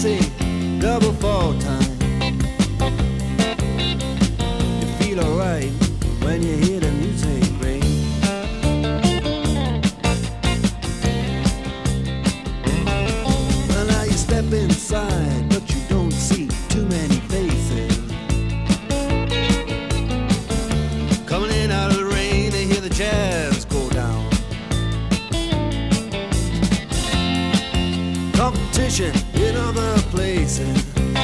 say double fall time. You feel alright when you hear the music ring. Well, now you step inside, but you don't see too many faces. Coming in out of the rain, they hear the jazz go down. Competition in other places,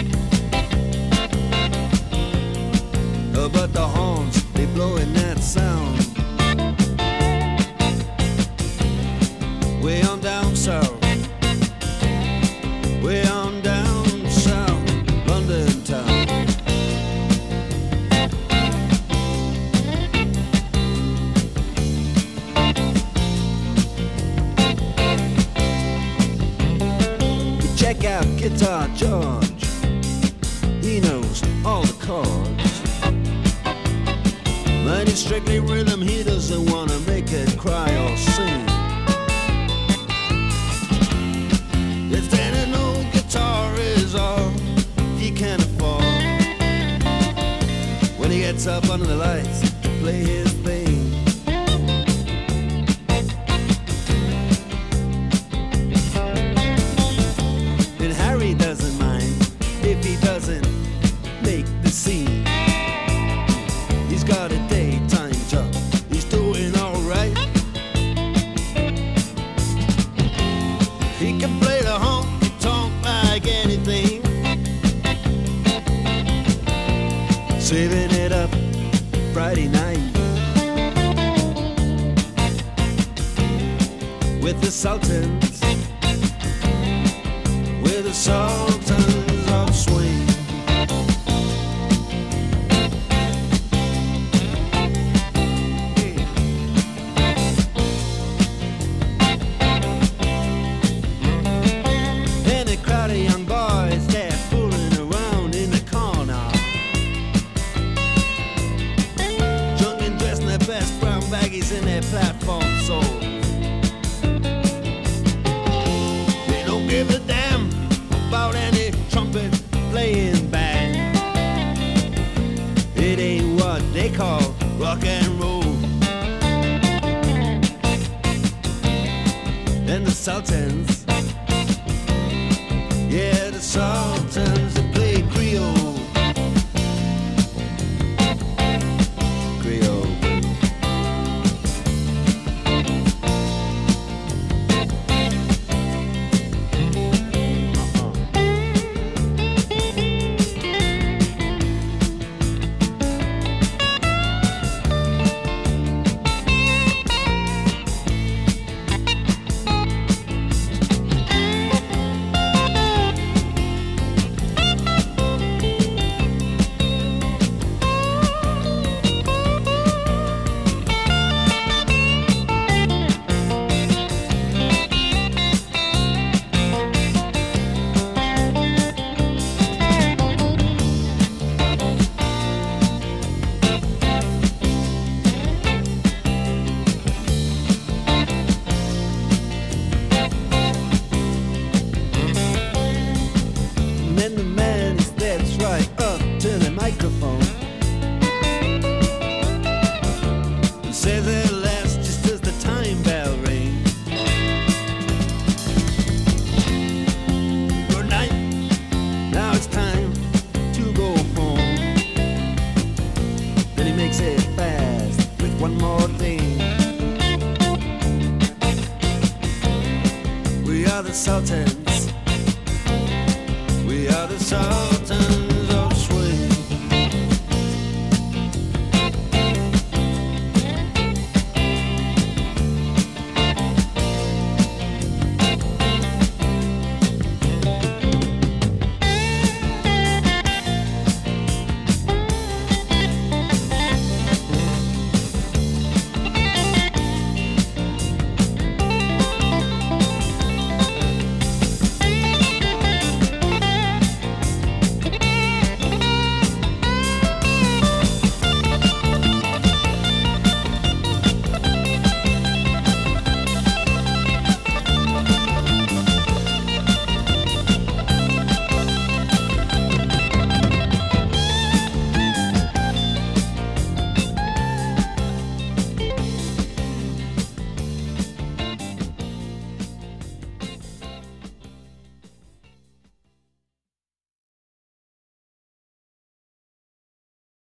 but the horns, they blowing that sound. Way on down south, way on down south, London town. You check out Guitar George, he knows all the chords. But it's strictly rhythm, he doesn't wanna make it cry or sing. If then an old guitar is all he can afford, when he gets up under the lights to play his thing. And Harry doesn't mind if he doesn't make the scene. He's got a daytime job, he's doing alright. He can play the honky-tonk like anything, saving it up Friday night with the Sultans, with the Sultans of Swing. Young boys, they're fooling around in the corner, drunk and dressed in their best brown baggies in their platform soles. They don't give a damn about any trumpet playing band. It ain't what they call rock and roll. And the Sultans, yeah, the Sultans, they play Creole. Creole. Then the man, he steps right up to the microphone and says at last, just as the time bell rings, good night, now it's time to go home. Then he makes it fast with one more thing. We are the Sultans, we are the Sultans.